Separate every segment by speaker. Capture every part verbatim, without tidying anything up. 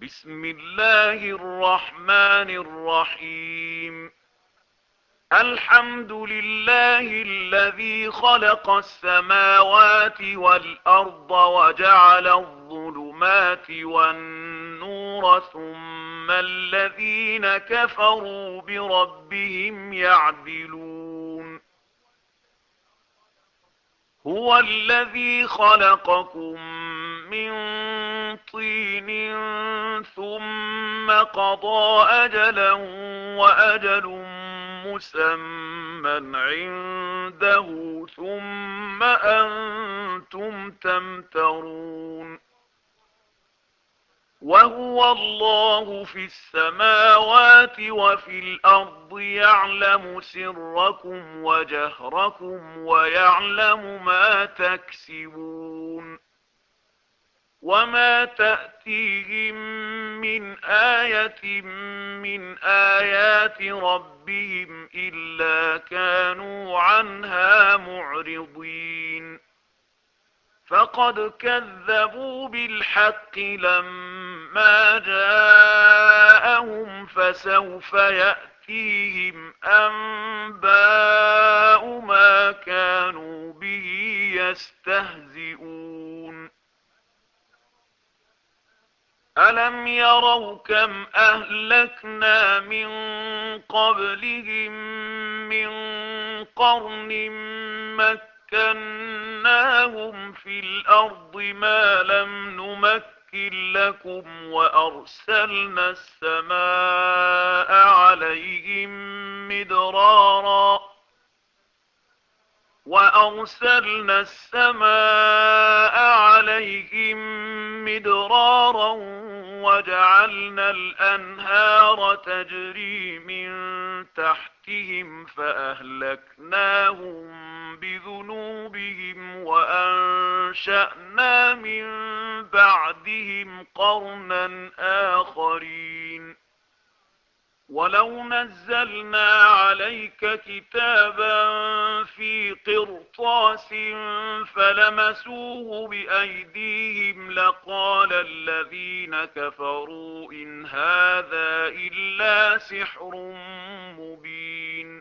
Speaker 1: بسم الله الرحمن الرحيم. الحمد لله الذي خلق السماوات والأرض وجعل الظلمات والنور ثم الذين كفروا بربهم يعدلون. هو الذي خلقكم من طين ثم قضى أجلا وأجل مسمى عنده ثم أنتم تمترون. وهو الله في السماوات وفي الأرض يعلم سركم وجهركم ويعلم ما تكسبون. وما تأتيهم من آية من آيات ربهم إلا كانوا عنها معرضين. فقد كذبوا بالحق لما جاءهم فسوف يأتيهم أنباء ما كانوا به يستهزئون. ألم يروا كم أهلكنا من قبلهم من قرن مكناهم في الأرض ما لم نمكن لكم وأرسلنا السماء عليهم مدرارا وأرسلنا السماء عليهم مدرارا وجعلنا الأنهار تجري من تحتهم فأهلكناهم بذنوبهم وأنشأنا من بعدهم قرنا آخرين. ولو نزلنا عليك كتابا في قرطاس فلمسوه بأيديهم لقال الذين كفروا إن هذا إلا سحر مبين.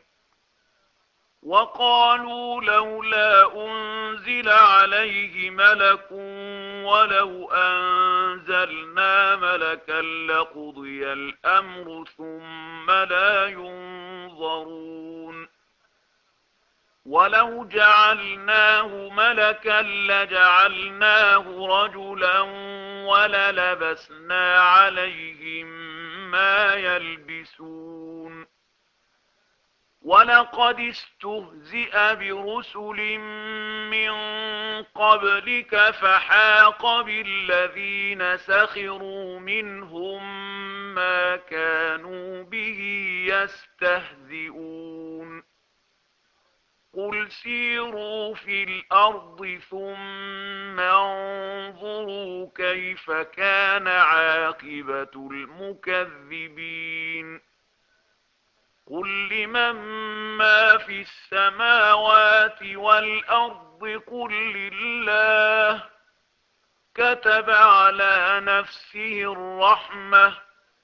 Speaker 1: وقالوا لولا أنزل عليه ملك ولو أنزلنا ملكا لقضي الأمر ثم لا ينظرون. ولو جعلناه ملكا لجعلناه رجلا وللبسنا عليهم ما يلبسون. ولقد استهزئ برسل من قبلك فحاق بالذين سخروا منهم ما كانوا به يستهزئون. قل سيروا في الأرض ثم انظروا كيف كان عاقبة المكذبين. قل لمن ما في السماوات والأرض قل لله كتب على نفسه الرحمة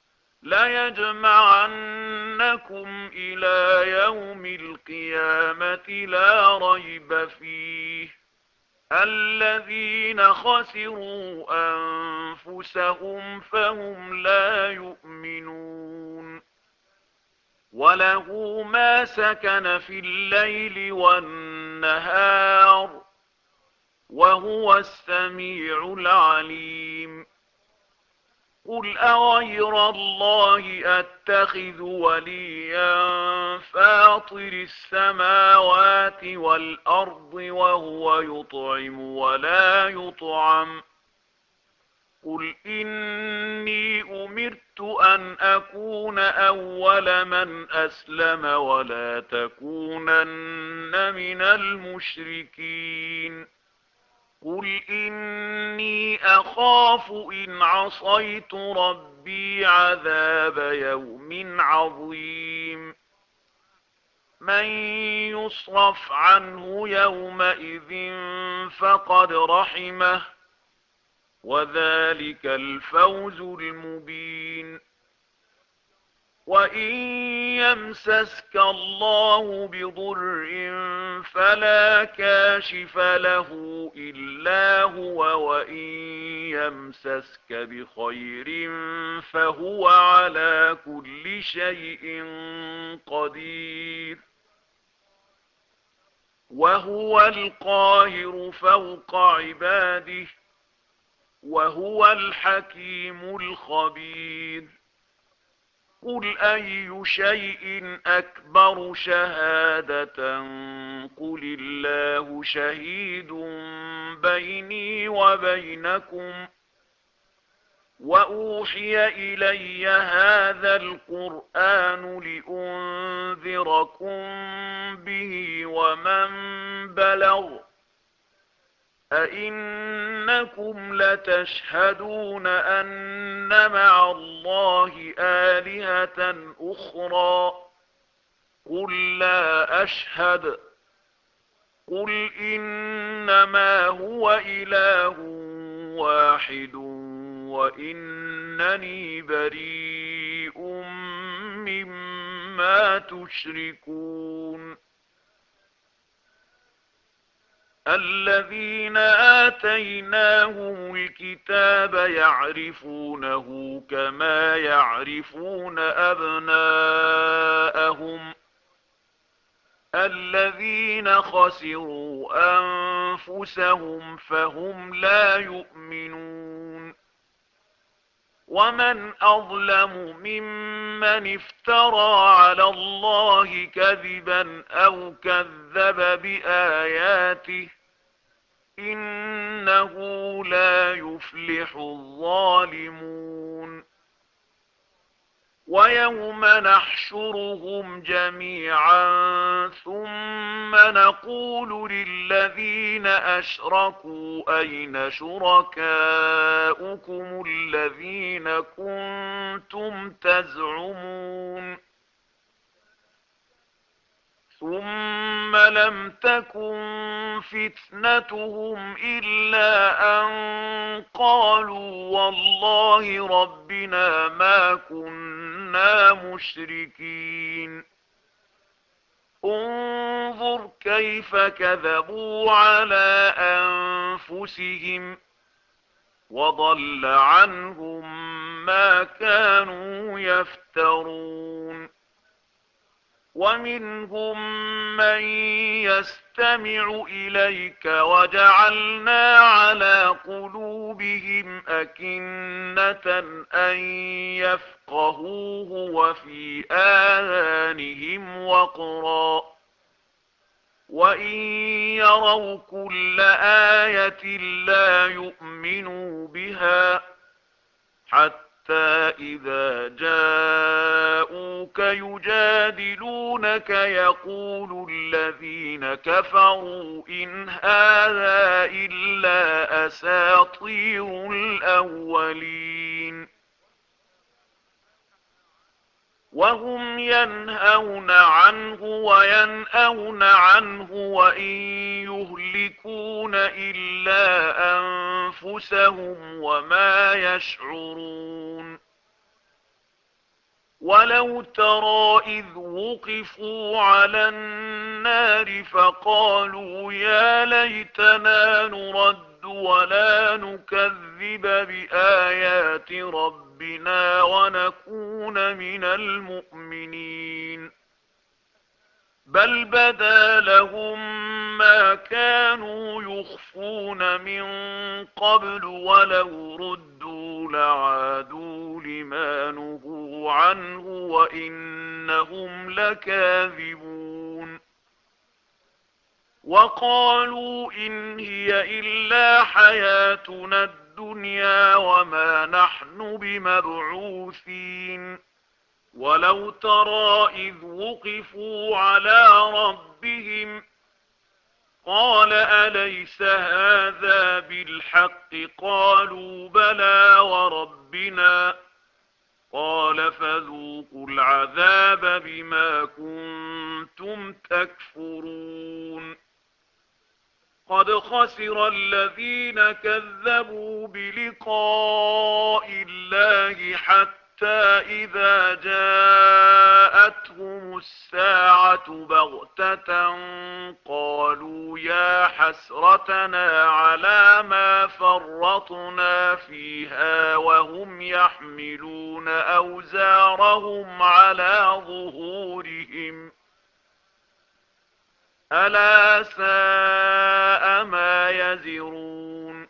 Speaker 1: ليجمعنكم إلى يوم القيامة لا ريب فيه الذين خسروا أنفسهم فهم لا يؤمنون. وله ما سكن في الليل والنهار وهو السميع العليم. قل أغير الله أتخذ وليا فاطر السماوات والأرض وهو يطعم ولا يطعم. قل إني أمرت أن أكون أول من أسلم ولا تكونن من المشركين. قل إني أخاف إن عصيت ربي عذاب يوم عظيم. من يصرف عنه يومئذ فقد رحمه وذلك الفوز المبين. وإن يمسسك الله بضر فلا كاشف له إلا هو، وإن يمسسك بخير فهو على كل شيء قدير. وهو القاهر فوق عباده، وهو الحكيم الخبير. قل أي شيء أكبر شهادة قل الله شهيد بيني وبينكم. وأوحي إلي هذا القرآن لأنذركم به ومن بلغ. أئنكم لتشهدون أن مع الله آلهة أخرى قل لا أشهد. قل إنما هو إله واحد وإنني بريء مما تشركون. الذين آتيناهم الكتاب يعرفونه كما يعرفون أبناءهم. الذين خسروا أنفسهم فهم لا يؤمنون. ومن أظلم ممن افترى على الله كذبا أو كذب بآياته إنه لا يفلح الظالمون. ويوم نحشرهم جميعا ثم نقول للذين أشركوا أين شركاؤكم الذين كنتم تزعمون. ثم لم تكن فتنتهم إلا أن قالوا والله ربنا ما كنا مشركين. انظر كيف كذبوا على أنفسهم وضل عنهم ما كانوا يفترون. ومنهم من يستمع إليك وجعلنا على قلوبهم أكنة أن يفقهوه وفي آذانهم وقرا وإن يروا كل آية لا يؤمنوا بها حتى إذا جاءوك يجادلونك يقول الذين كفروا إن هذا إلا أساطير الأولين. وهم ينهون عنه وينأون عنه وإن يهلكون إلا أنفسهم وما يشعرون. ولو ترى إذ وقفوا على النار فقالوا يا ليتنا نرد ولا نكذب بآيات ربنا ونكون من المؤمنين. بل بدا لهم ما كانوا يخفون من قبل ولو ردوا لعادوا لما نهوا عنه وإنهم لكاذبون. وقالوا إن هي إلا حياتنا الدنيا وما نحن بمبعوثين. ولو ترى إذ وقفوا على ربهم قال أليس هذا بالحق قالوا بلى وربنا قال فذوقوا العذاب بما كنتم تكفرون. قد خسر الذين كذبوا بلقاء الله حتى إذا جاءتهم الساعة بغتة قالوا يا حسرتنا على ما فرطنا فيها وهم يحملون أوزارهم على ظهورهم ألا ساء ما يزرون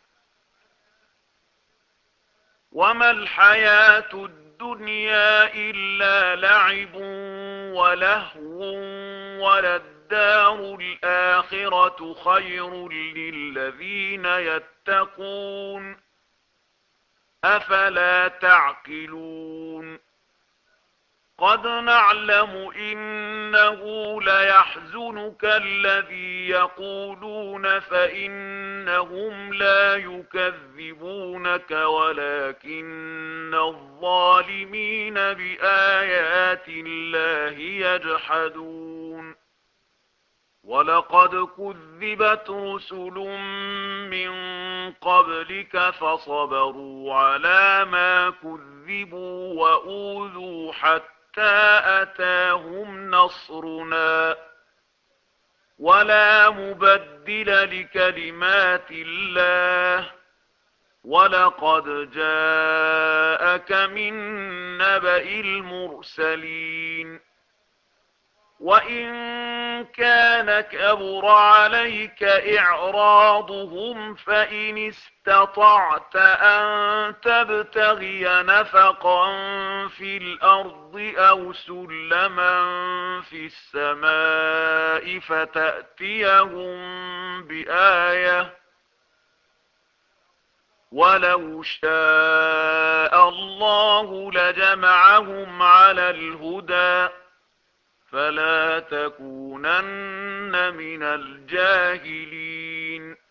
Speaker 1: وما الحياة الدنيا إلا لعب ولهو وللدار الآخرة خير للذين يتقون أفلا تعقلون قد نعلم إنه ليحزنك الذي يقولون فإنهم لا يكذبونك ولكن الظالمين بآيات الله يجحدون ولقد كذبت رسل من قبلك فصبروا على ما كذبوا وأوذوا حتى أتاهم نصرنا ولا مبدل لكلمات الله ولقد جاءك من نبأ المرسلين وإن كان كبر عليك إعراضهم فإن استطعت أن تبتغي نفقا في الأرض أو سلما في السماء فتأتيهم بآية ولو شاء الله لجمعهم على الهدى فلا تكونن من الجاهلين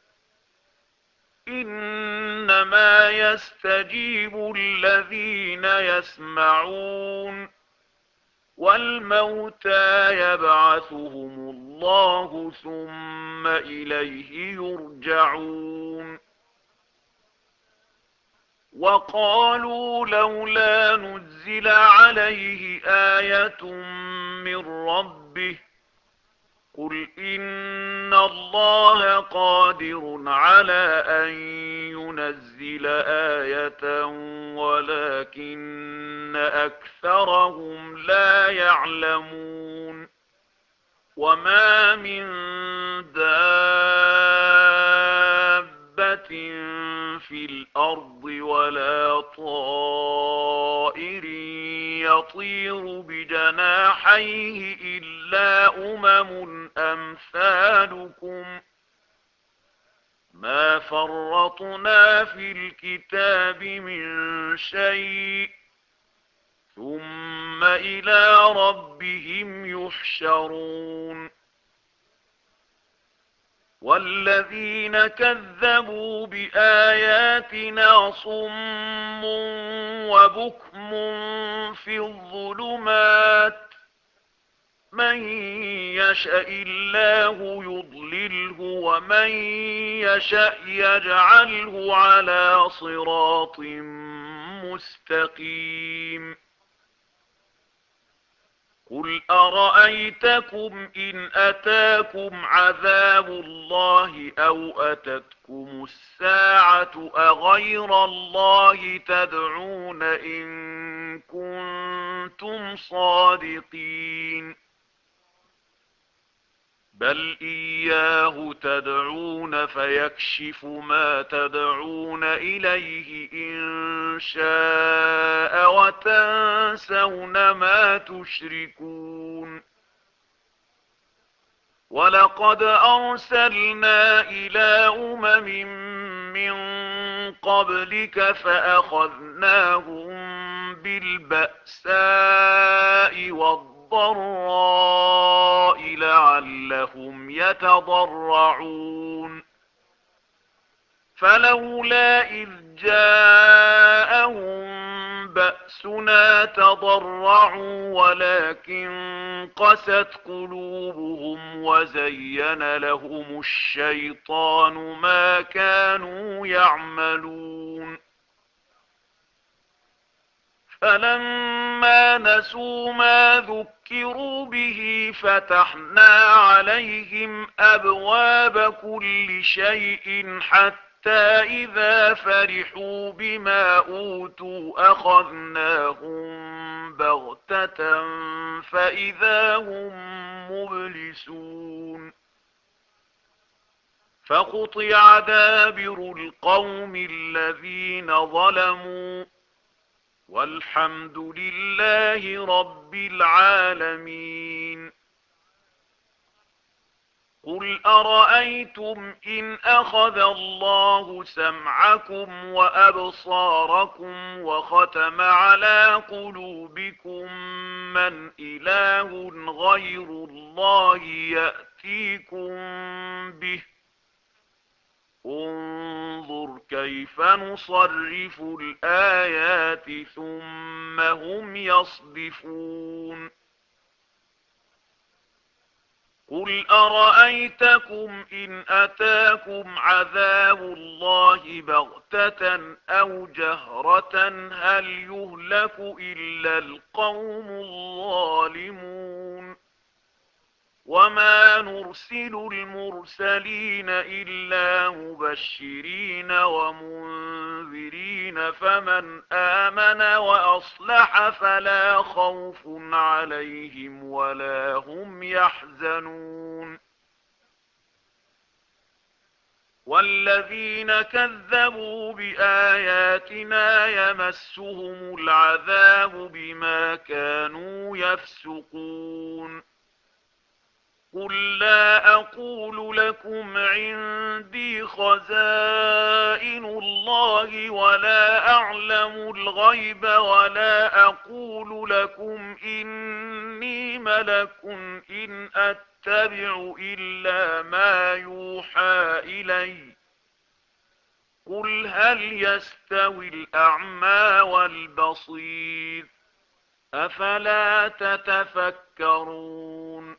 Speaker 1: إنما يستجيب الذين يسمعون والموتى يبعثهم الله ثم إليه يرجعون وقالوا لولا نزل عليه آية من ربه قل إن الله قادر على أن ينزل آية ولكن أكثرهم لا يعلمون وما من دابة في الأرض ولا طائر يطير بجناحيه إلا أمم أمثالكم ما فرطنا في الكتاب من شيء ثم إلى ربهم يحشرون والذين كذبوا بآياتنا صم وبكم في الظلمات من يشاء الله يضلله ومن يشاء يجعله على صراط مستقيم قل أرأيتكم إن أتاكم عذاب الله أو أتتكم الساعة أغير الله تدعون إن كنتم صادقين بل إياه تدعون فيكشف ما تدعون إليه إن شاء وتنسون ما تشركون ولقد أرسلنا إلى أمم من قبلك فأخذناهم بالبأساء والضراء لعلهم يتضرعون فلولا إذ جاءهم بأسنا بأسنا تضرعوا ولكن قست قلوبهم وزين لهم الشيطان ما كانوا يعملون فلما نسوا ما ذكروا به فتحنا عليهم أبواب كل شيء حتى إذا فرحوا بما أوتوا أخذناهم بغتة فإذا هم مبلسون فقطع دابر القوم الذين ظلموا والحمد لله رب العالمين قل أرأيتم إن أخذ الله سمعكم وأبصاركم وختم على قلوبكم من إله غير الله يأتيكم به انظر كيف نصرف الآيات ثم هم يصدفون قل أرأيتكم إن أتاكم عذاب الله بغتة أو جهرة هل يهلك إلا القوم الظالمون وما نرسل المرسلين إلا مبشرين ومنذرين فمن آمن وأصلح فلا خوف عليهم ولا هم يحزنون والذين كذبوا بآياتنا يمسهم العذاب بما كانوا يفسقون قل لا أقول لكم عندي خزائن الله ولا أعلم الغيب ولا أقول لكم إني ملك إن أتبع إلا ما يوحى إلي قل هل يستوي الأعمى والبصير أفلا تتفكرون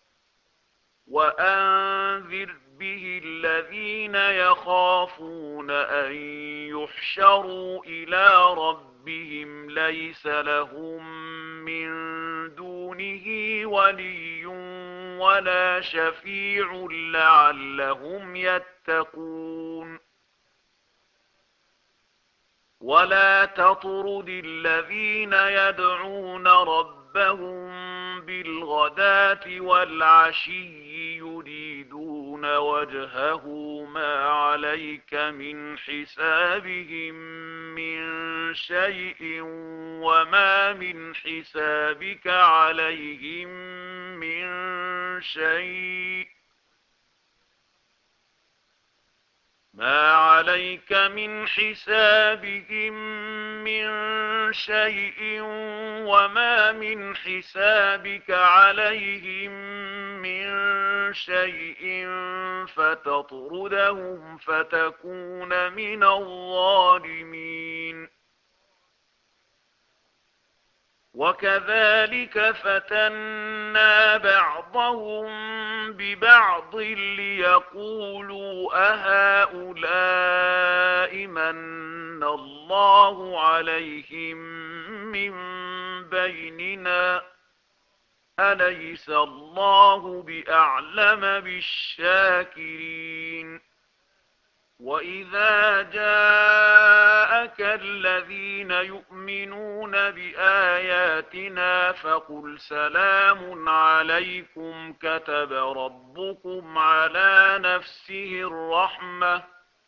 Speaker 1: وأنذر به الذين يخافون أن يحشروا إلى ربهم ليس لهم من دونه ولي ولا شفيع لعلهم يتقون ولا تطرد الذين يدعون ربهم بالغداة والعشي يريدون وجهه ما عليك من حسابهم من شيء وما من حسابك عليهم من شيء ما عليك من حسابهم من شيء وما من حسابك عليهم من شيء فتطردهم فتكون من الظالمين وكذلك فتنا بعضهم ببعض ليقولوا أهؤلاء من الله عليهم من بيننا أليس الله بأعلم بالشاكرين وإذا جاءك الذين يؤمنون بآياتنا فقل سلام عليكم كتب ربكم على نفسه الرحمة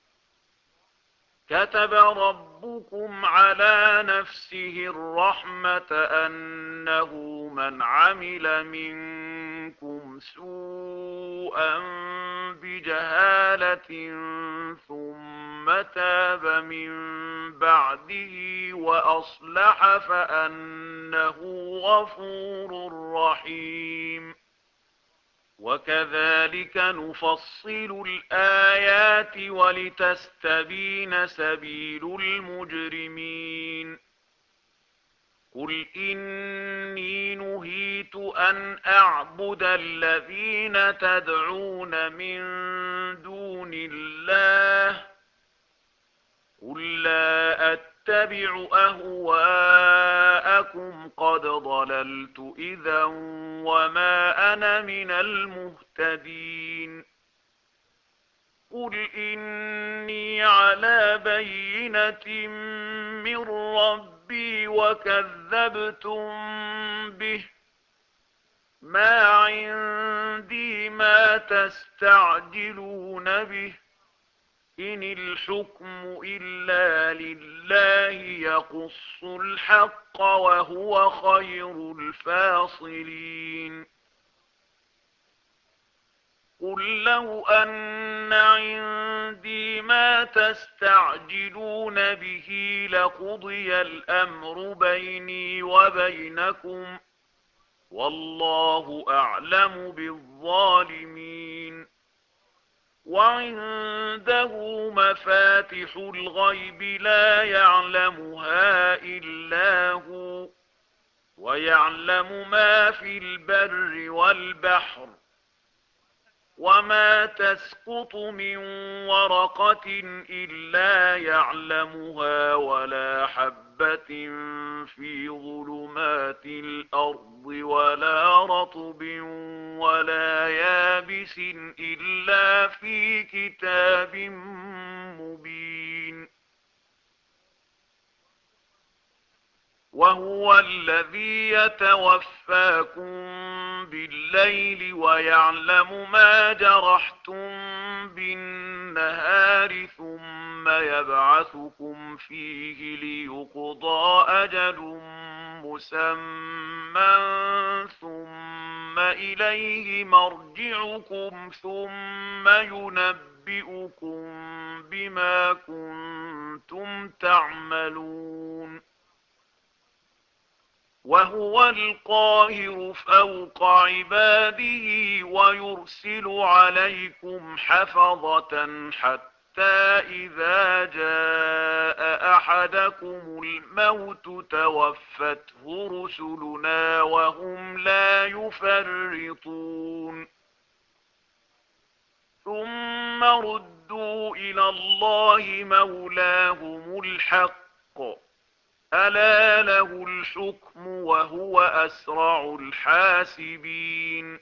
Speaker 1: كتب ربكم على نفسه الرحمة أنه من عمل منكم سوءا بجهالة ثم تاب من بعده وأصلح فأنه غفور رحيم وكذلك نفصل الآيات ولتستبين سبيل المجرمين قل إني نهيت أن أعبد الذين تدعون من دون الله قل لا أتبع أهواءكم قد ضللت إذا وما أنا من المهتدين قل إني على بينة من ربي وكذبتم به ما عندي ما تستعجلون به إن الحكم إلا لله يقص الحق وهو خير الفاصلين قل لو أن عندي ما تستعجلون به لقضي الأمر بيني وبينكم والله أعلم بالظالمين وعنده مفاتح الغيب لا يعلمها إلا هو ويعلم ما في البر والبحر وما تسقط من ورقة إلا يعلمها ولا حبة في ظلمات الأرض ولا رطب ولا يابس إلا في كتاب مبين وهو الذي يتوفاكم بالليل ويعلم ما جرحتم بالنهار ثم يبعثكم فيه ليقضى أجل مسمى ثم إليه مرجعكم ثم ينبئكم بما كنتم تعملون وهو القاهر فوق عباده ويرسل عليكم حفظة حتى إذا جاء أحدكم الموت توفته رسلنا وهم لا يفرطون ثم ردوا إلى الله مولاهم الحق ألا له الحكم وهو أسرع الحاسبين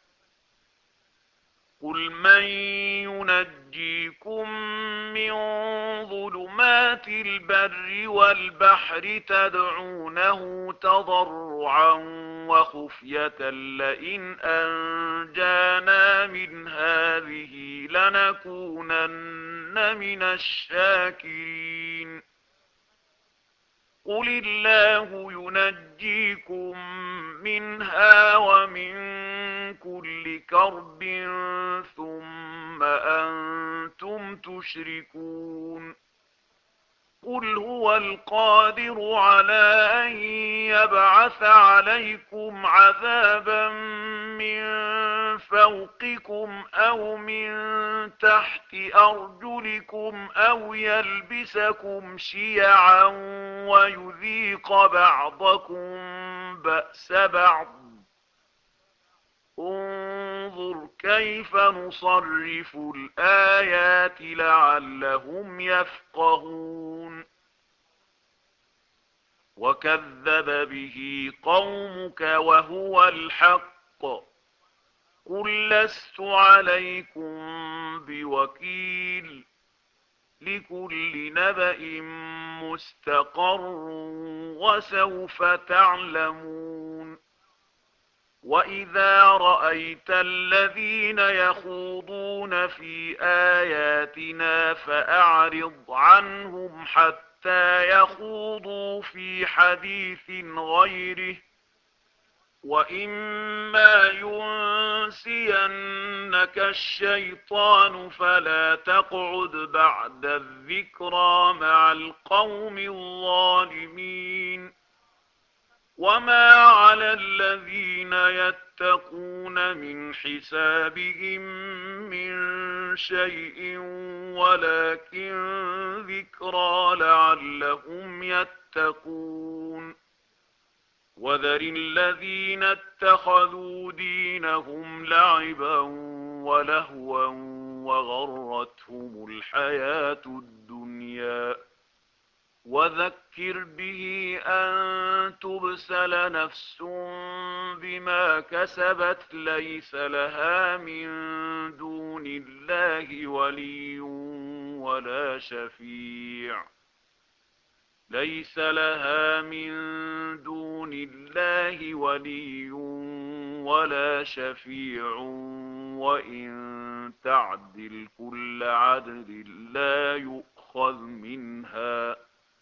Speaker 1: قل من ينجيكم من ظلمات البر والبحر تدعونه تضرعا وخفية لئن أنجانا من هذه لنكونن من الشاكرين قل الله ينجيكم منها ومن كل كرب ثم أنتم تشركون قل هو القادر على أن يبعث عليكم عذابا من فوقكم أو من تحت أرجلكم أو يلبسكم شيعا ويذيق بعضكم بأس بعض انظر كيف نصرف الآيات لعلهم يفقهون وكذب به قومك وهو الحق قل لست عليكم بوكيل لكل نبأ مستقر وسوف تعلمون وإذا رأيت الذين يخوضون في آياتنا فأعرض عنهم حتى يخوضوا في حديث غيره وإما ينسينك الشيطان فلا تقعد بعد الذكرى مع القوم الظالمين وما على الذين يتقون من حسابهم من شيء ولكن ذكرى لعلهم يتقون وذر الذين اتخذوا دينهم لعبا ولهوا وغرتهم الحياة الدنيا وذكر به أن تبسل نفس بما كسبت ليس لها من دون الله ولي ولا شفيع ليس لها من دون الله ولي ولا شفيع وإن تعدل كل عدل لا يؤخذ منها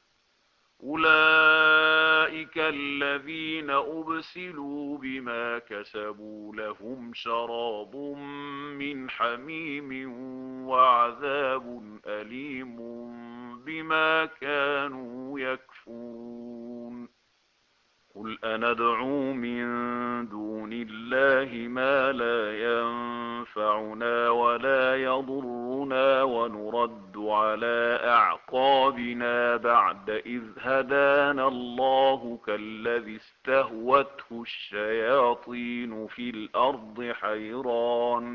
Speaker 1: أولئك الذين أبسلوا بما كسبوا لهم شراب من حميم وعذاب أليم بما كانوا يكفرون قل أندعو من دون الله ما لا ينفعنا ولا يضرنا ونرد على أعقابنا بعد إذ هدانا الله كالذي استهوته الشياطين في الأرض حيران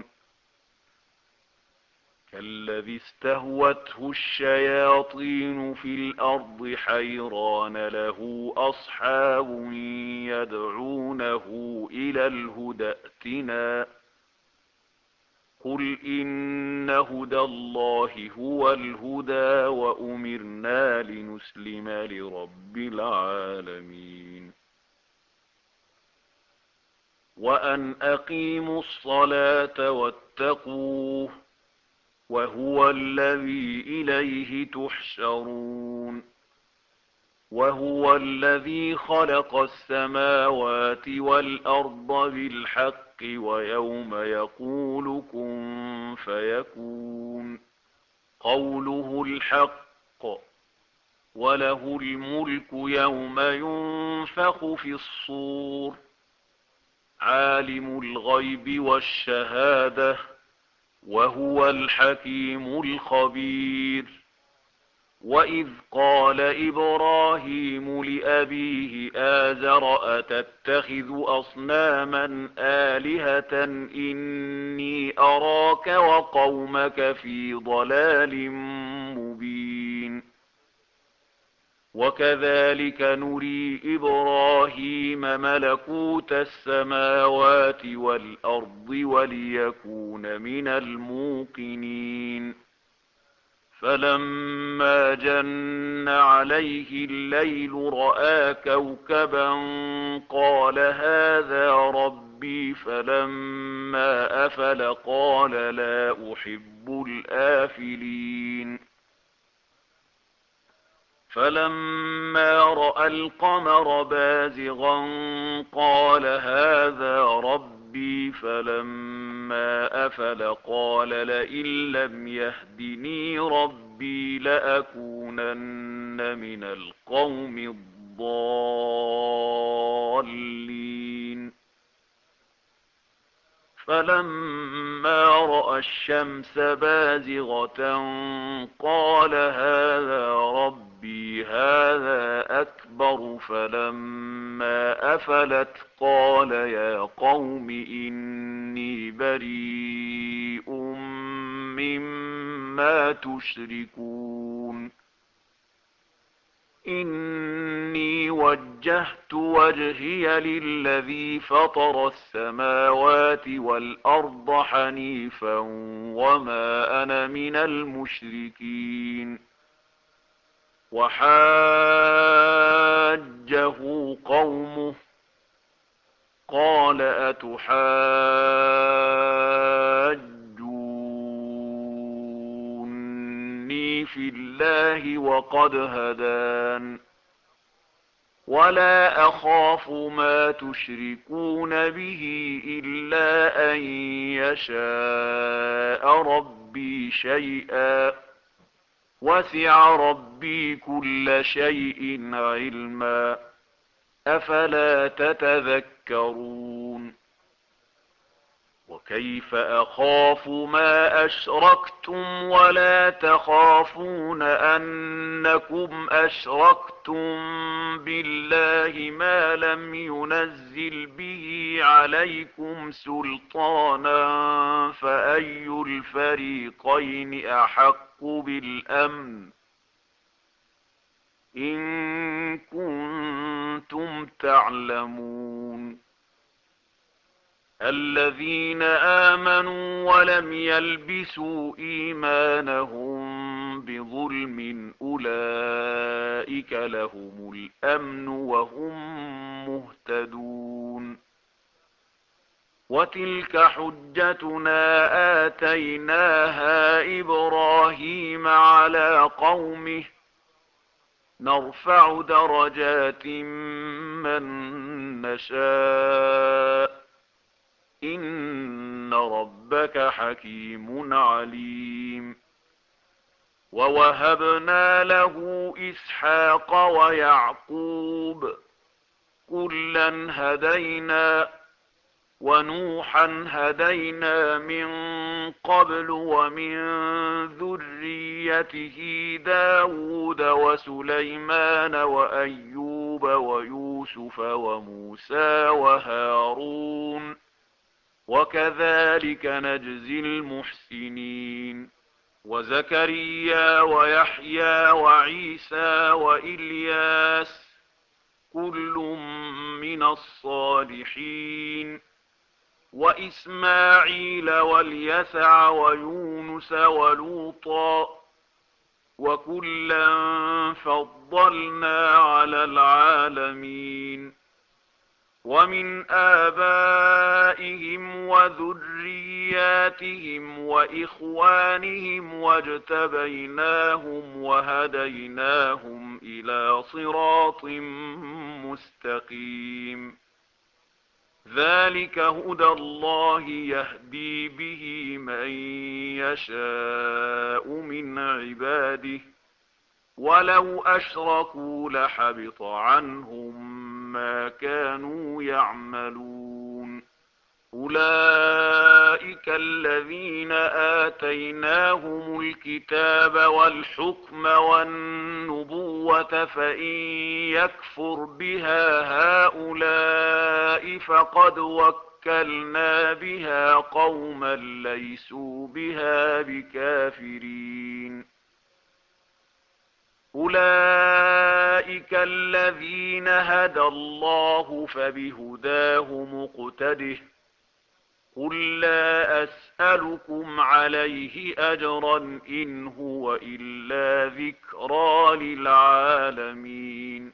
Speaker 1: كالذي استهوته الشياطين في الأرض حيران له أصحاب يدعونه إلى الهدى ائتنا قل إن هدى الله هو الهدى وأمرنا لنسلم لرب العالمين وأن أقيموا الصلاة واتقوه وهو الذي إليه تحشرون وهو الذي خلق السماوات والأرض بالحق ويوم يقول كن فيكون قوله الحق وله الملك يوم ينفخ في الصور عالم الغيب والشهادة وهو الحكيم الخبير وإذ قال إبراهيم لأبيه آزر أتتخذ أصناما آلهة إني أراك وقومك في ضلال مبين وكذلك نري إبراهيم ملكوت السماوات والأرض وليكون من الموقنين فلما جن عليه الليل رأى كوكبا قال هذا ربي فلما أفل قال لا أحب الآفلين فلما رأى القمر بازغا قال هذا ربي فلما أفل قال لئن لم يهدني ربي لأكونن من القوم الضالين فلما رأى الشمس بازغة قال هذا ربي هذا أكبر فلما أفلت قال يا قوم إني بريء مما تشركون إني وجهت وجهي للذي فطر السماوات والأرض حنيفا وما أنا من المشركين وحاجه قومه قال أتحاجوني في الله وقد هدان ولا أخاف ما تشركون به إلا أن يشاء ربي شيئا وسع ربي كل شيء علما أفلا تتذكرون وكيف أخاف ما أشركتم ولا تخافون أنكم أشركتم بالله ما لم ينزل به عليكم سلطانا فأي الفريقين أحق بالأمن إن كنتم تعلمون الذين آمنوا ولم يلبسوا إيمانهم بظلم أولئك لهم الأمن وهم مهتدون وتلك حجتنا آتيناها إبراهيم على قومه نرفع درجات من نشاء إن ربك حكيم عليم ووهبنا له إسحاق ويعقوب كلا هدينا ونوحا هدينا من قبل ومن ذريته داود وسليمان وأيوب ويوسف وموسى وهارون وكذلك نجزي المحسنين وزكريا ويحيى وعيسى وإلياس كل من الصالحين وإسماعيل واليسع ويونس ولوطا وكلا فضلنا على العالمين ومن آبائهم وذرياتهم وإخوانهم واجتبيناهم وهديناهم إلى صراط مستقيم ذلك هدى الله يهدي به من يشاء من عباده ولو أشركوا لحبط عنهم ما كانوا يعملون أولئك الذين آتيناهم الكتاب والحكم والنبوة فإن يكفر بها هؤلاء فقد وكلنا بها قوما ليسوا بها بكافرين أولئك الذين هدى الله فبهداه مقتده قل لا أسألكم عليه أجرا إن هو إلا ذكرى للعالمين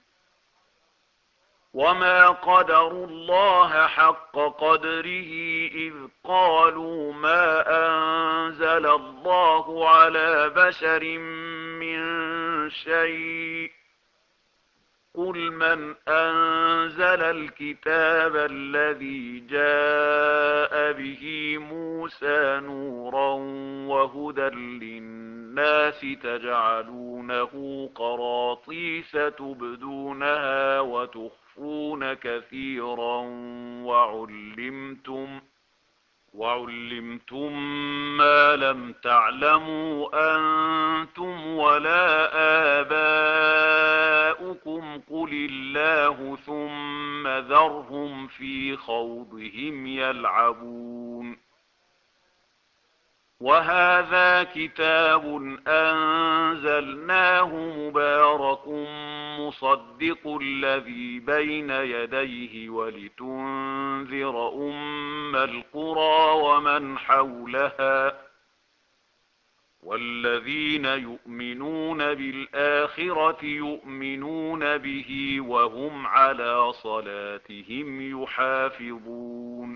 Speaker 1: وما قدروا الله حق قدره إذ قالوا ما أنزل الله على بشر من شيء قل من أنزل الكتاب الذي جاء به موسى نورا وهدى للناس تجعلونه قراطيس تبدونها وتخفون كثيرا وعلمتم وعلمتم ما لم تعلموا أنتم ولا آباؤكم قل الله ثم ذرهم في خوضهم يلعبون وهذا كتاب أنزلناه مبارك مصدق الذي بين يديه ولتنذر أم القرى ومن حولها والذين يؤمنون بالآخرة يؤمنون به وهم على صلاتهم يحافظون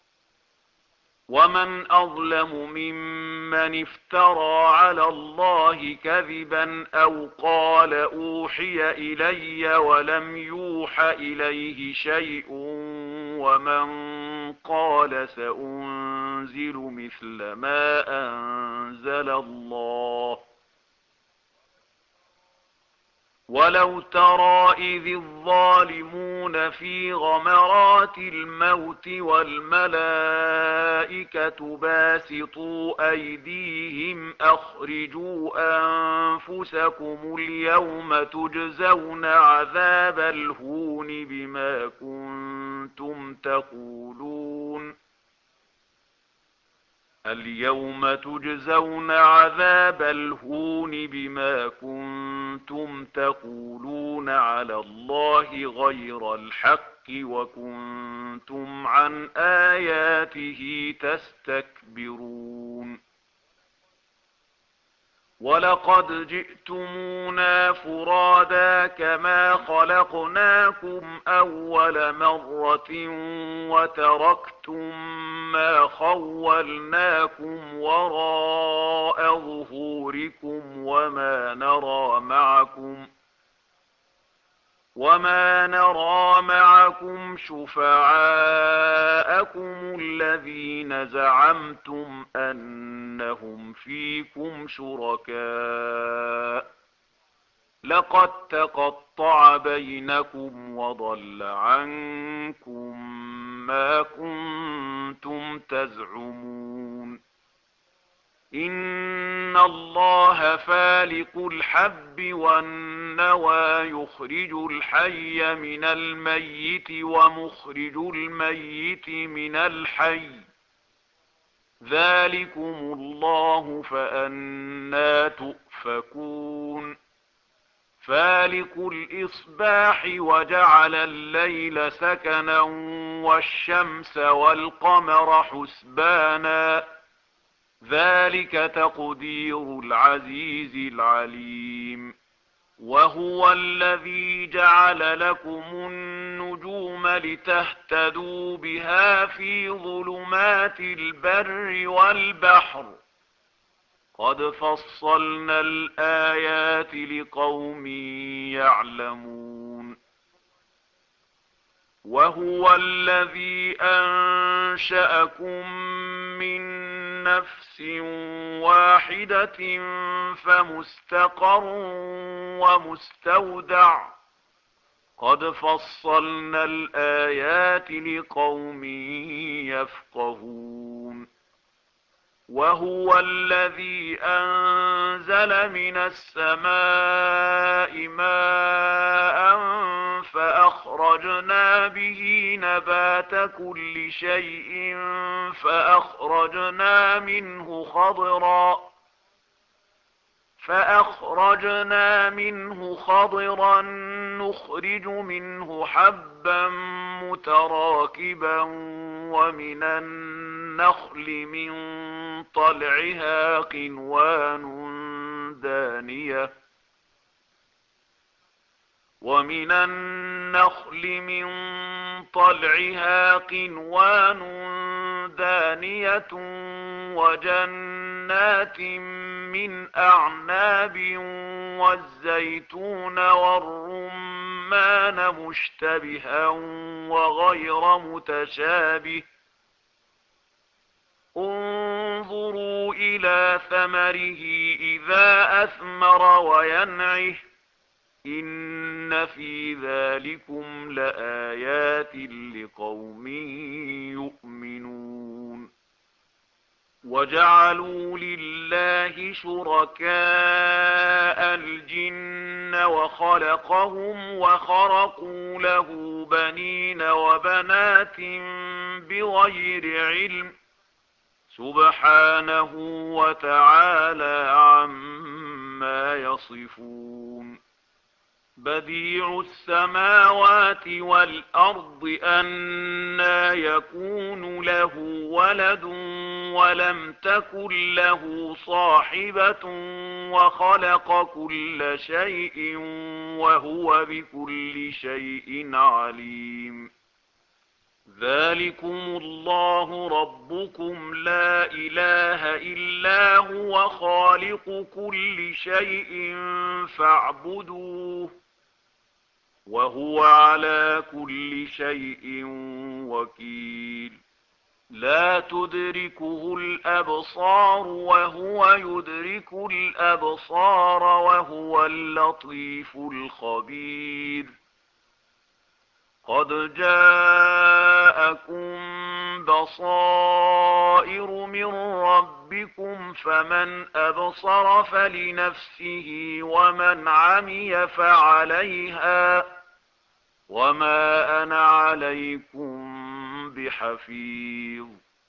Speaker 1: ومن أظلم ممن افترى على الله كذبا أو قال أوحي إلي ولم يوح إليه شيء ومن قال سأنزل مثل ما أنزل الله ولو ترى إذ الظالمون في غمرات الموت والملائكة باسطوا أيديهم أخرجوا أنفسكم اليوم تجزون عذاب الهون بما كنتم تقولون اليوم تجزون عذاب الهون بما كنتم تقولون على الله غير الحق وكنتم عن آياته تستكبرون ولقد جئتمونا فرادا كما خلقناكم أول مرة وتركتم ما خولناكم وراء ظهوركم وما نرى معكم وما نرى معكم شفعاءكم الذين زعمتم أنهم فيكم شركاء لقد تقطع بينكم وضل عنكم ما كنتم تزعمون إن الله فالق الحب والنوى يخرج الحي من الميت ومخرج الميت من الحي ذلكم الله فأنى تؤفكون فالق الإصباح وجعل الليل سكنا والشمس والقمر حسبانا ذلك تقدير العزيز العليم وهو الذي جعل لكم النجوم لتهتدوا بها في ظلمات البر والبحر قد فصلنا الآيات لقوم يعلمون وهو الذي أنشأكم من نفس واحدة فمستقر ومستودع قد فصلنا الآيات لقوم يفقهون وهو الذي أنزل من السماء ماء فأخرجنا به نبات كل شيء فأخرجنا منه خضرا فأخرجنا منه خضرا نخرج منه حبا متراكبا ومن النخل من طلعها قنوان دانية ومن النخل من طلعها قنوان دانية وجنات من أعناب والزيتون والرمان مشتبها وغير متشابه انظروا إلى ثمره إذا أثمر وينعه إن في ذلكم لآيات لقوم يؤمنون وجعلوا لله شركاء الجن وخلقهم وخرقوا له بنين وبنات بغير علم سبحانه وتعالى عما يصفون بديع السماوات والأرض أنى يكون له ولد ولم تكن له صاحبة وخلق كل شيء وهو بكل شيء عليم ذلكم الله ربكم لا إله إلا هو خالق كل شيء فاعبدوه وهو على كل شيء وكيل لا تدركه الأبصار وهو يدرك الأبصار وهو اللطيف الخبير قد جاءكم بصائر من ربكم فمن أبصر فلنفسه ومن عمي فعليها وما أنا عليكم بحفيظ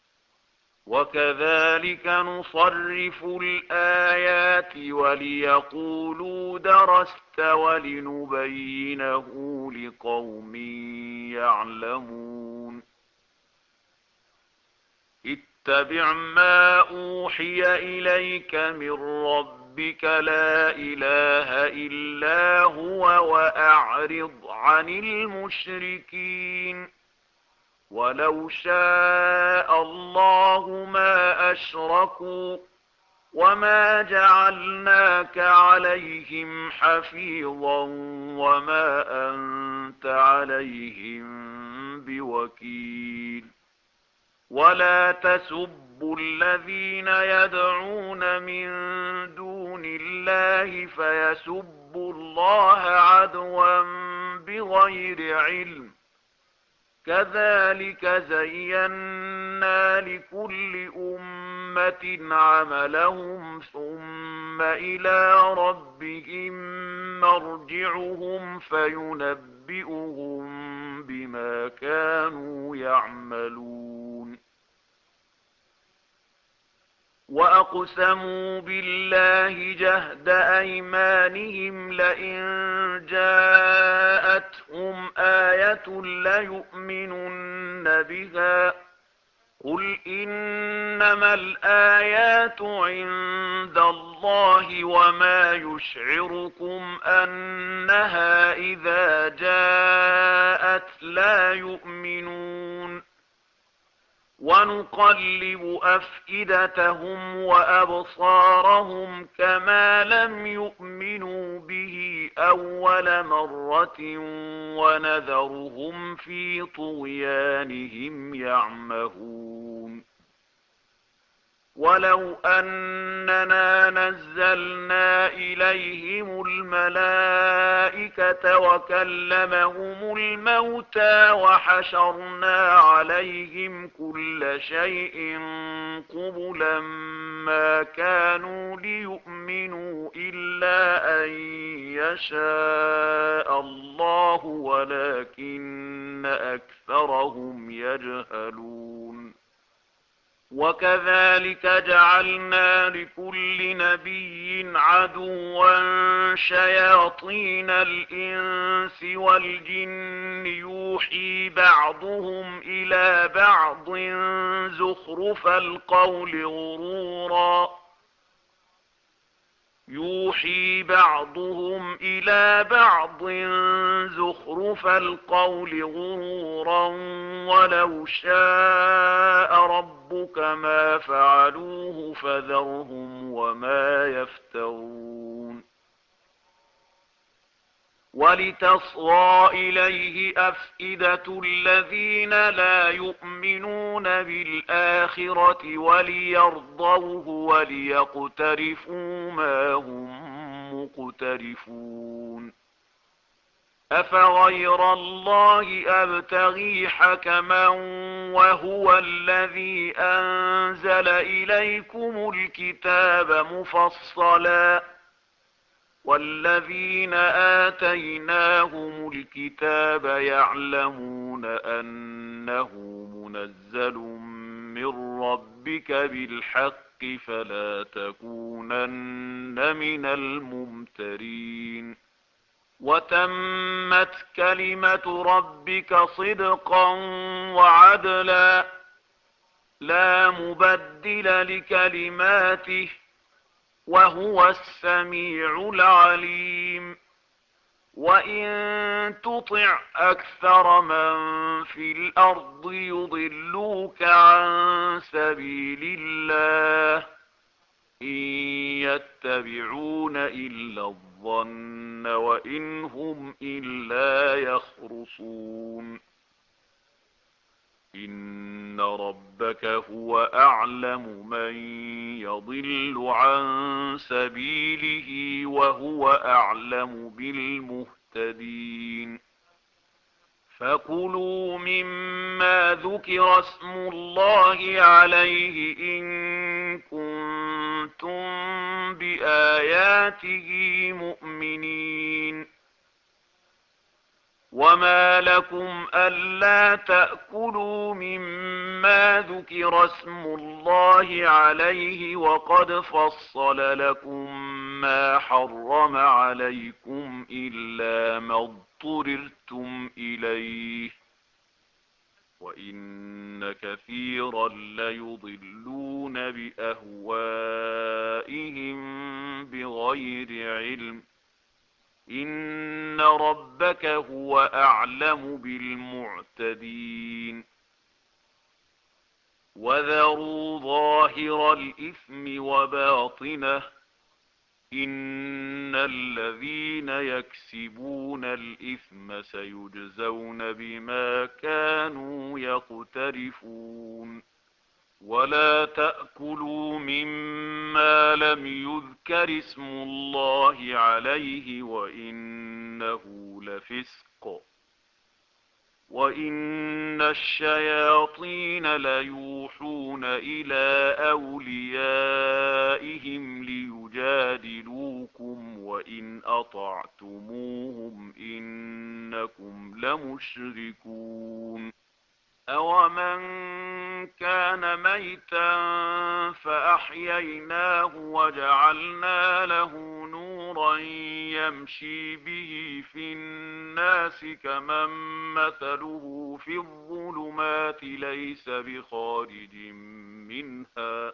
Speaker 1: وكذلك نصرف الآيات وليقولوا درست ولنبينه لقوم يعلمون اتبع ما أوحي إليك من ربك لا إله إلا هو وأعرض عن المشركين ولو شاء الله ما أشركوا وما جعلناك عليهم حفيظا وما أنت عليهم بوكيل ولا تسبوا الذين يدعون من دون الله فيسبوا الله عدوا بغير علم كذلك زينا لكل أمة عملهم ثم إلى ربهم مرجعهم فينبئهم بما كانوا يعملون وأقسموا بالله جهد أيمانهم لئن جاءتهم آية ليؤمنن بها قل إنما الآيات عند الله وما يشعركم أنها إذا جاءت لا يؤمنون ونقلب أفئدتهم وأبصارهم كما لم يؤمنوا به أول مرة ونذرهم في طغيانهم يعمهون ولو أننا نزلنا إليهم الملائكة وكلمهم الموتى وحشرنا عليهم كل شيء قبلا ما كانوا ليؤمنوا إلا أن يشاء الله ولكن أكثرهم يجهلون وكذلك جعلنا لكل نبي عدوا شياطين الإنس والجن يوحي بعضهم إلى بعض زخرف القول غرورا يوحي بعضهم إلى بعض زخرف القول غرورا ولو شاء ربك ما فعلوه فذرهم وما يفترون ولتصغى إليه أفئدة الذين لا يؤمنون بالآخرة وليرضوه وليقترفوا ما هم مقترفون أفغير الله أبتغي حكما وهو الذي أنزل إليكم الكتاب مفصلا والذين آتيناهم الكتاب يعلمون أنه منزل من ربك بالحق فلا تكونن من الممترين وتمت كلمة ربك صدقا وعدلا لا مبدل لكلماته وهو السميع العليم وإن تطع أكثر من في الأرض يضلوك عن سبيل الله إن يتبعون إلا الظن وإن هم إلا يخرصون إن إن ربك هو أعلم من يضل عن سبيله وهو أعلم بالمهتدين. فكلوا مما ذكر اسم الله عليه إن كنتم بآياته مؤمنين. وما لكم ألا تأكلوا مما ذكر اسم الله عليه وقد فصل لكم ما حرم عليكم إلا ما اضطررتم إليه وإن كثيرا ليضلون بأهوائهم بغير علم. إن ربك هو أعلم بالمعتدين. وذروا ظاهر الإثم وباطنه إن الذين يكسبون الإثم سيجزون بما كانوا يقترفون. ولا تأكلوا مما لم يذكر اسم الله عليه وإنه لفسق. وإن الشياطين ليوحون إلى أوليائهم ليجادلوكم وإن أطعتموهم إنكم لمشركون. أومن كان ميتا فأحييناه وجعلنا له نورا يمشي به في الناس كمن مثله في الظلمات ليس بخارج منها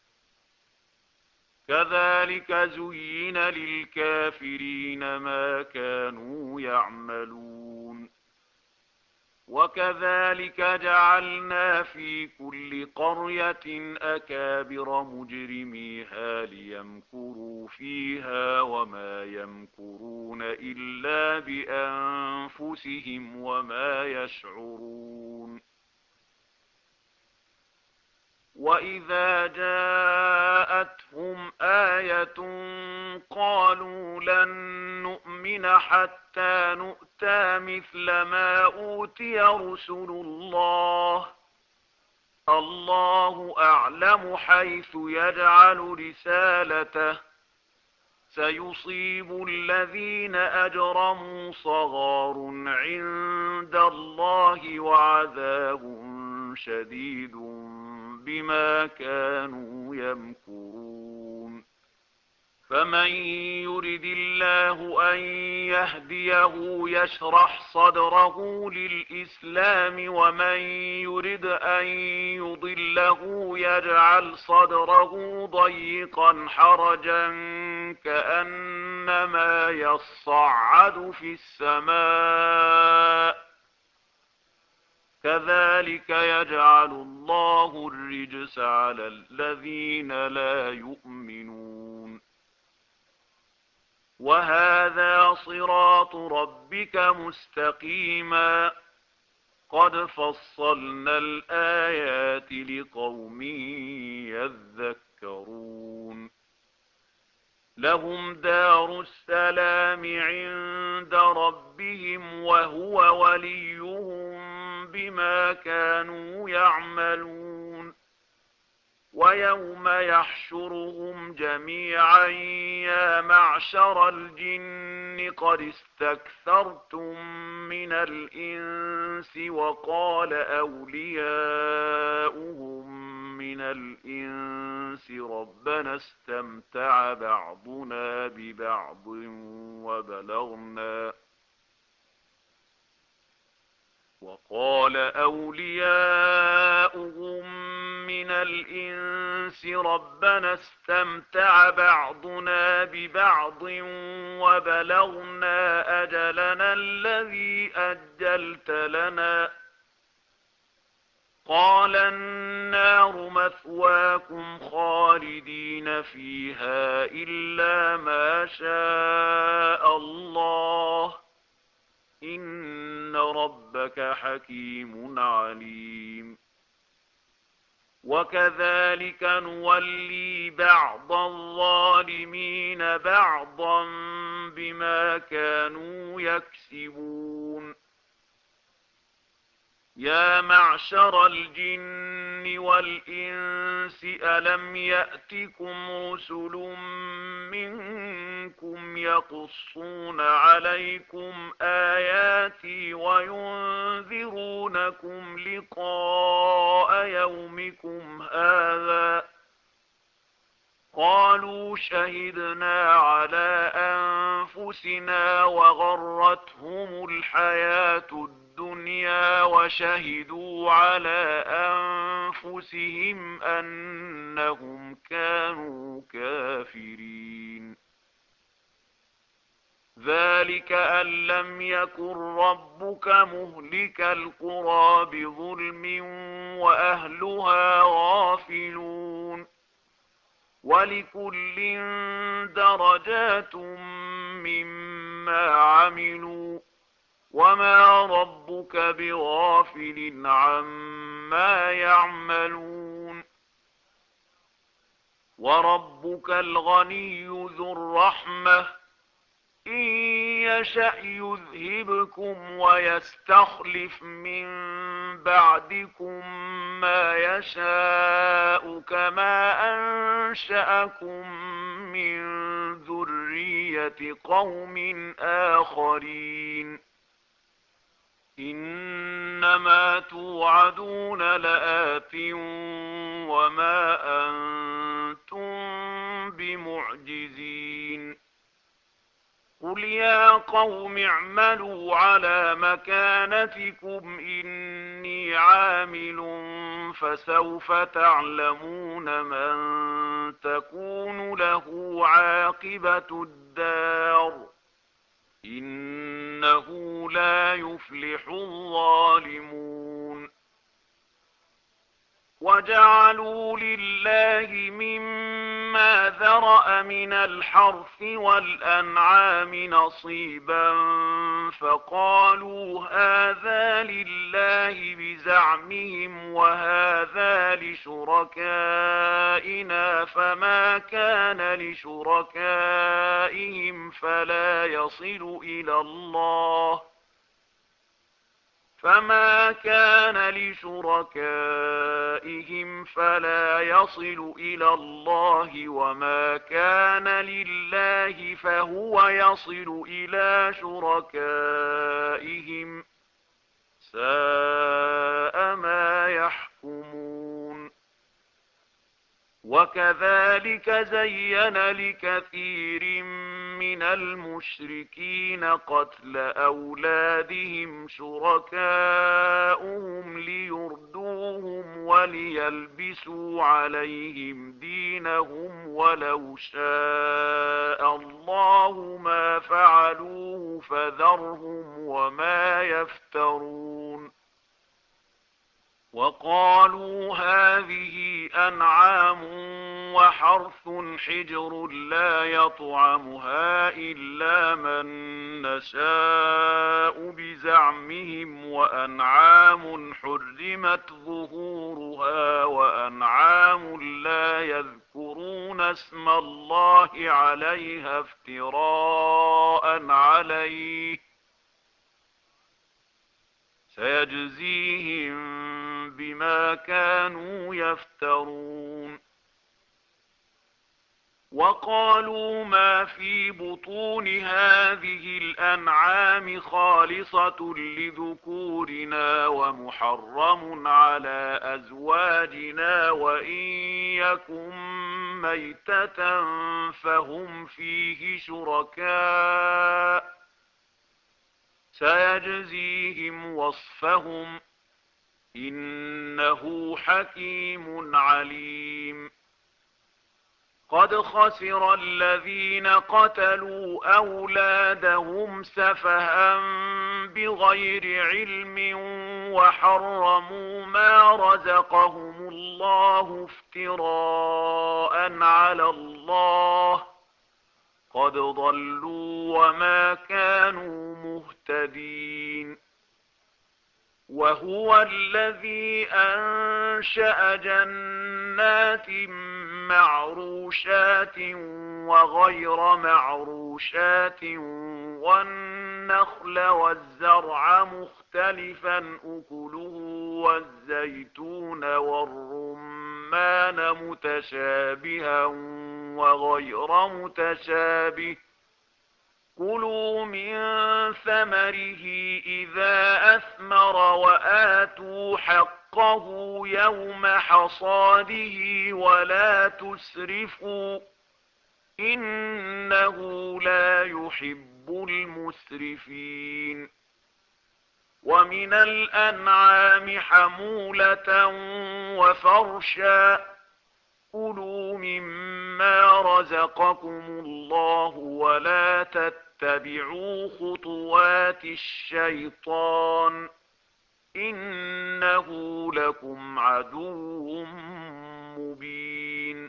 Speaker 1: كذلك زين للكافرين ما كانوا يعملون. وكذلك جعلنا في كل قرية أكابر مجرميها ليمكروا فيها وما يمكرون إلا بأنفسهم وما يشعرون. وإذا جاءتهم آية قالوا لن نؤمن حتى نؤتى مثل ما أوتي رسل الله الله أعلم حيث يجعل رسالته سيصيب الذين أجرموا صغار عند الله وعذاب شديد بما كانوا يمكرون. فمن يرد الله أن يهديه يشرح صدره للإسلام ومن يرد أن يضله يجعل صدره ضيقا حرجا كأنما يصعد في السماء كذلك يجعل الله الرجس على الذين لا يؤمنون. وهذا صراط ربك مستقيما قد فصلنا الآيات لقوم يذكرون. لهم دار السلام عند ربهم وهو وليهم بما كانوا يعملون. ويوم يحشرهم جميعا يا معشر الجن قد استكثرتم من الإنس وقال أولياؤهم من الإنس ربنا استمتع بعضنا ببعض وبلغنا وقال أولياؤهم من الإنس ربنا استمتع بعضنا ببعض وبلغنا أجلنا الذي أجلت لنا قال النار مثواكم خالدين فيها إلا ما شاء الله إن ربك حكيم عليم. وكذلك نولي بعض الظالمين بعضا بما كانوا يكسبون. يا معشر الجن والإنس ألم يأتكم رسل منكم يقصون عليكم آياتي وينذرونكم لقاء يومكم هذا؟ قالوا شهدنا على أنفسنا وغرتهم الحياة الدنيا وشهدوا على أنفسهم أنهم كانوا كافرين. ذلك أن لم يكن ربك مهلك القرى بظلم وأهلها غافلون. ولكل درجات مما عملوا وما ربك بغافل عما يعملون. وربك الغني ذو الرحمة إن يشأ يذهبكم ويستخلف من بعدكم ما يشاء كما أنشأكم من ذرية قوم آخرين. إنما توعدون لآت وما أنتم بمعجزين. قل يا قوم اعملوا على مكانتكم إني عامل فسوف تعلمون من تكون له عاقبة الدار إنه لا يفلح الظالمون. وجعلوا لله مما ذرأ من الحرث والأنعام نصيبا فقالوا هذا لله بزعمهم وهذا لشركائنا فما كان لشركائهم فلا يصل إلى الله فما كان لشركائهم فلا يصل إلى الله وما كان لله فهو يصل إلى شركائهم ساء ما يحكمون. وكذلك زين لكثير من المشركين قتل أولادهم شركاؤهم ليردوهم وليلبسوا عليهم دينهم ولو شاء الله ما فعلوه فذرهم وما يفترون. وقالوا هذه أنعام وحرث حجر لا يطعمها إلا من نشاء بزعمهم وأنعام حرمت ظهورها وأنعام لا يذكرون اسم الله عليها افتراء عليه سيجزيهم بما كانوا يفترون. وقالوا ما في بطون هذه الأنعام خالصة لذكورنا ومحرم على أزواجنا وإن يكن ميتة فهم فيه شركاء سيجزيهم وصفهم إنه حكيم عليم. قد خسر الذين قتلوا أولادهم سفها بغير علم وحرموا ما رزقهم الله افتراء على الله قد ضلوا وما كانوا مهتدين. وهو الذي أنشأ جنات معروشات وغير معروشات والنخل والزرع مختلفا أكله والزيتون والرمان متشابها وغير متشابه كلوا من ثمره إذا أثمر وآتوا حقه يوم حصاده ولا تسرفوا إنه لا يحب المسرفين ومن الأنعام حمولة وفرشا كلوا مما رزقكم الله ولا تتبعوا خطوات الشيطان إنه لكم عدو مبين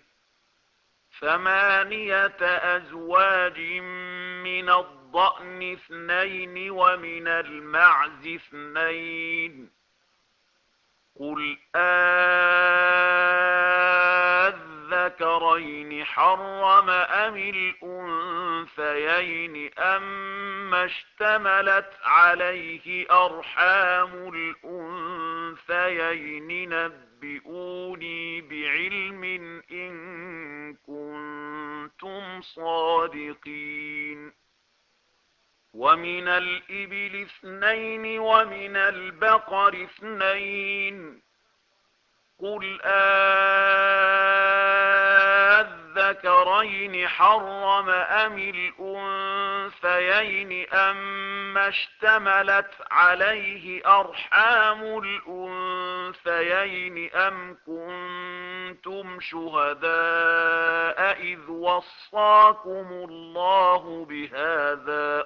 Speaker 1: ثمانية أزواج من الضأن اثنين ومن المعز اثنين قل أذكرين حرم أم الأنثيين أما اشتملت عليه أرحام الأنثيين نبئوني بعلم إن كنتم صادقين ومن الإبل اثنين ومن البقر اثنين قل أذكرين حرم أم الأنثيين أما اشتملت عليه أرحام الأنثيين أم كنتم شهداء إذ وصاكم الله بهذا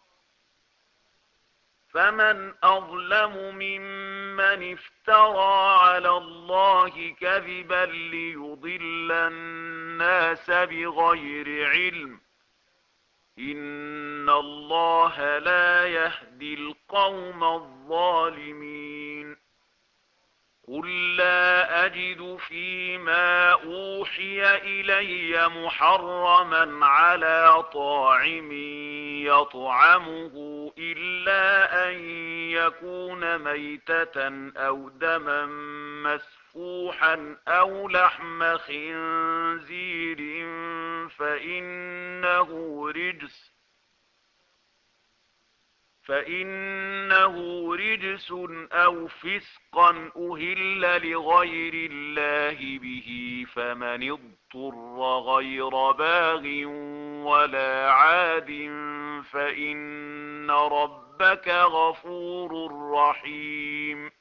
Speaker 1: فمن أظلم ممن افترى على الله كذبا ليضل الناس بغير علم إن الله لا يهدي القوم الظالمين قل لا أجد فيما أوحي إلي محرما على طاعم يطعمه إلا أن يكون ميتة أو دما مسفوحا أو لحم خنزير فإنه رجس فإنه رجس أو فسقا أهل لغير الله به فمن اضطر غير باغ ولا عاد فإن ربك غفور رحيم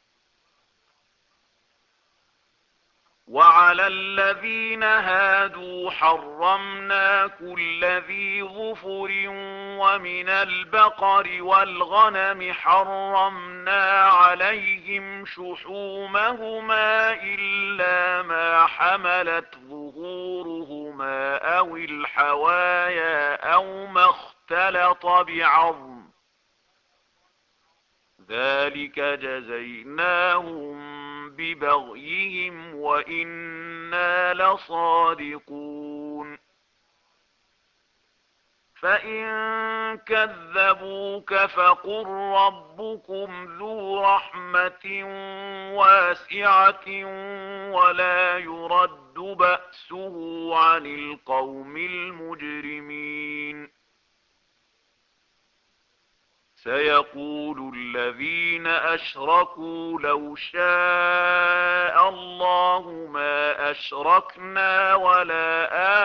Speaker 1: وعلى الذين هادوا حرمنا كل ذي ظفر ومن البقر والغنم حرمنا عليهم شحومهما إلا ما حملت ظهورهما أو الحوايا أو ما اختلط بعظم ذلك جزيناهم ببغيهم وإنا لصادقون فإن كذبوك فقل ربكم ذو رحمة واسعة ولا يرد بأسه عن القوم المجرمين سيقول الذين أشركوا لو شاء الله ما أشركنا ولا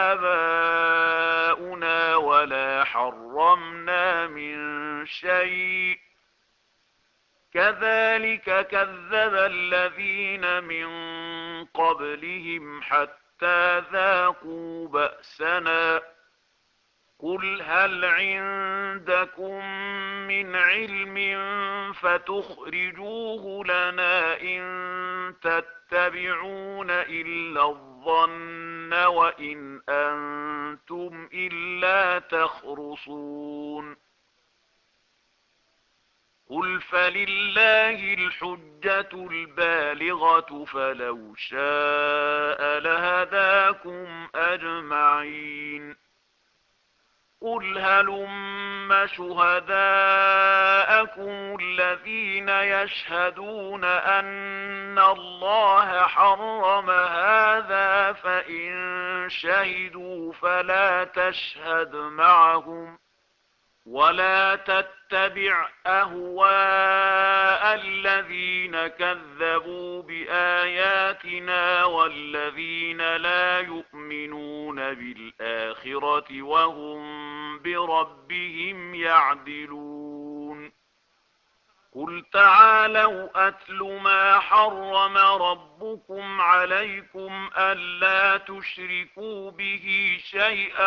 Speaker 1: آباؤنا ولا حرمنا من شيء كذلك كذب الذين من قبلهم حتى ذاقوا بأسنا قل هل عندكم من علم فتخرجوه لنا إن تتبعون إلا الظن وإن أنتم إلا تخرصون قل فلله الحجة البالغة فلو شاء لهداكم أجمعين. قل هلم شهداءكم الذين يشهدون أن الله حرم هذا فإن شهدوا فلا تشهد معهم ولا تتبع أهواء الذين كذبوا بآياتنا والذين لا يؤمنون بالآخرة وهم بربهم يعدلون. قل تعالوا أتل ما حرم ربكم عليكم ألا تشركوا به شيئا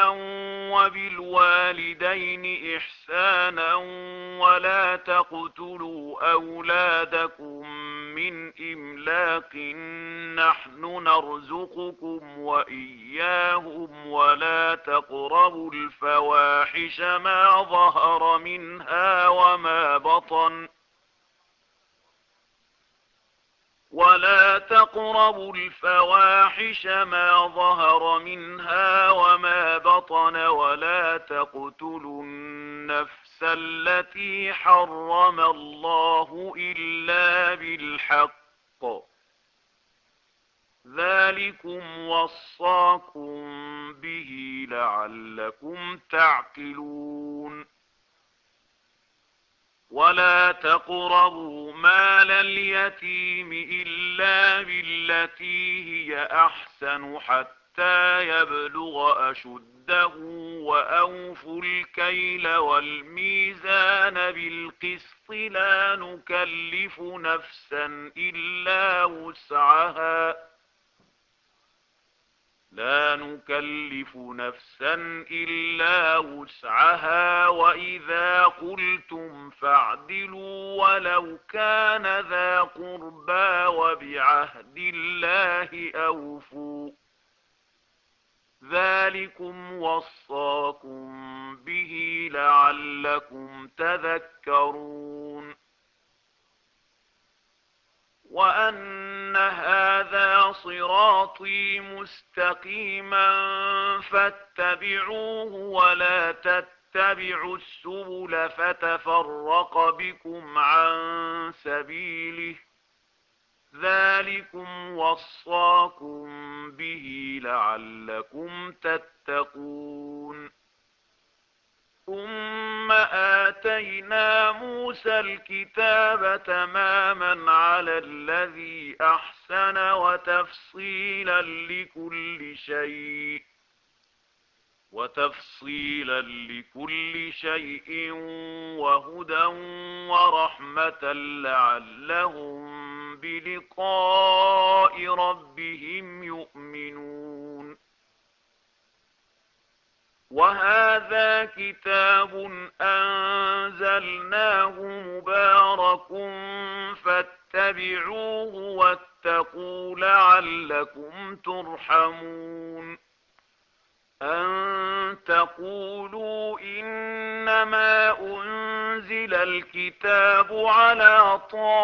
Speaker 1: وبالوالدين إحسانا ولا تقتلوا أولادكم من إملاق نحن نرزقكم وإياهم ولا تقربوا الفواحش ما ظهر منها وما بطن ولا تقربوا الفواحش ما ظهر منها وما بطن ولا تقتلوا النفس التي حرم الله إلا بالحق ذلكم وصاكم به لعلكم تعقلون. ولا تقربوا مال اليتيم إلا بالتي هي أحسن حتى يبلغ أشده وأوفوا الكيل والميزان بالقسط لا نكلف نفسا إلا وسعها لا نكلف نفسا إلا وسعها وإذا قلتم فاعدلوا ولو كان ذا قربى وبعهد الله أوفوا ذلكم وصاكم به لعلكم تذكرون. وأن هذا صراطي مستقيما فاتبعوه ولا تتبعوا السبل فتفرق بكم عن سبيله ذلكم وصاكم به لعلكم تتقون. ثم آتينا موسى الكتاب تماما على الذي أحسن وتفصيلا لكل شيء وتفصيلا لكل شيء وهدى ورحمة لعلهم بلقاء ربهم يؤمنون. وهذا كتاب أنزلناه مبارك فاتبعوه واتقوا لعلكم ترحمون. أن تقولوا إنما أنزل الكتاب على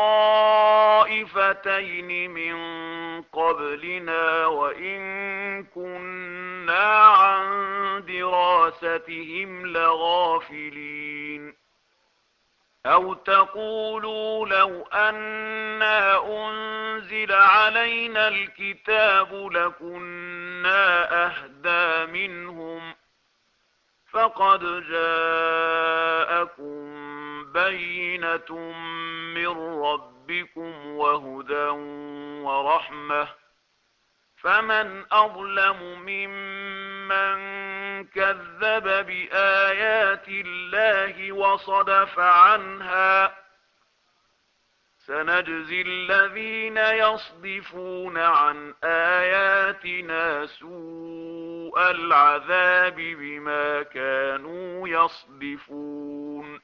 Speaker 1: طائفتين من قبلنا وإن كنا عن دراستهم لغافلين. أو تقولوا لو أنا أنزل علينا الكتاب لكنا أهدى منهم فقد جاءكم بينة من ربكم وهدى ورحمة فمن أظلم ممن كذب بآيات الله وصدف عنها سنجزي الذين يصدفون عن آياتنا سوء العذاب بما كانوا يصدفون.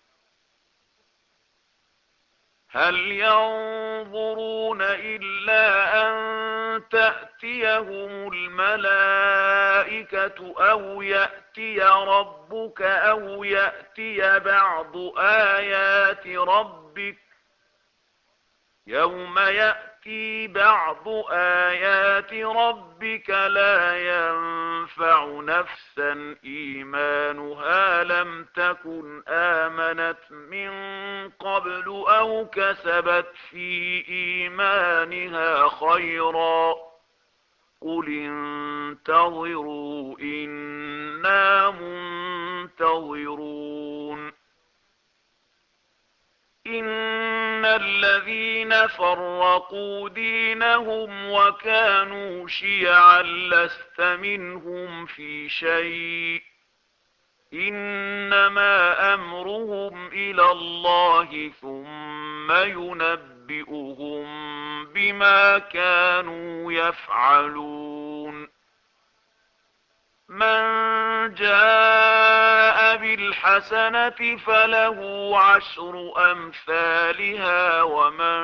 Speaker 1: هل ينظرون إلا أن تأتي تأتيهم الملائكة أو يأتي ربك أو يأتي بعض آيات ربك يوم يأتي بعض آيات ربك لا ينفع نفسا إيمانها لم تكن آمنت من قبل أو كسبت في إيمانها خيرا قل انتظروا إنا منتظرون إن الذين فرقوا دينهم وكانوا شيعا لست منهم في شيء إنما أمرهم إلى الله ثم ينبئهم بما كانوا يفعلون من جاء بالحسنة فله عشر أمثالها ومن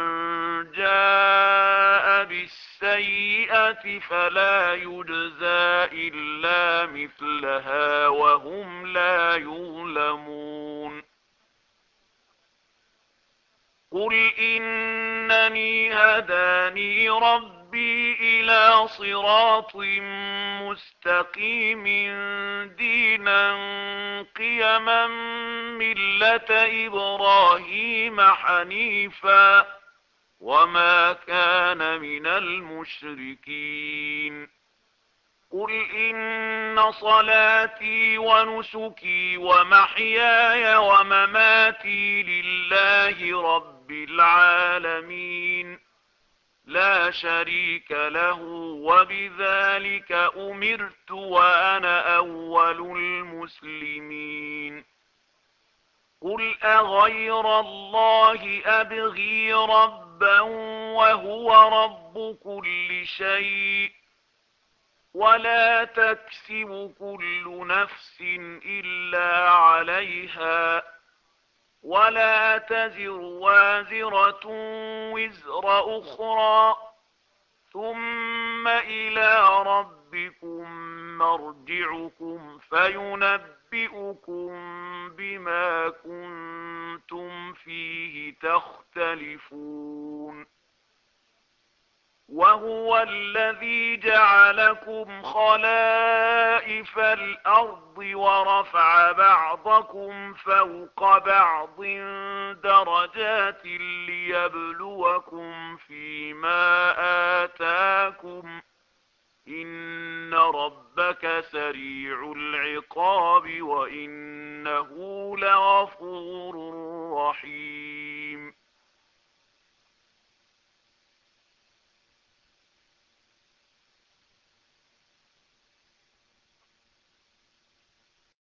Speaker 1: جاء بالسيئة فلا يجزى إلا مثلها وهم لا يظلمون قل إنني هداني ربي إلى صراط مستقيم دينا قيما ملة إبراهيم حنيفا وما كان من المشركين قل إن صلاتي ونسكي ومحياي ومماتي لله رب العالمين لا شريك له وبذلك أمرت وأنا أول المسلمين قل أغير الله أبغي ربا وهو رب كل شيء ولا تكسب كل نفس إلا عليها ولا تزر وازرة وزر أخرى ثم إلى ربكم مرجعكم فينبئكم بما كنتم فيه تختلفون وهو الذي جعلكم خلائف الأرض ورفع بعضكم فوق بعض درجات ليبلوكم فيما آتاكم إن ربك سريع العقاب وإنه لغفور رحيم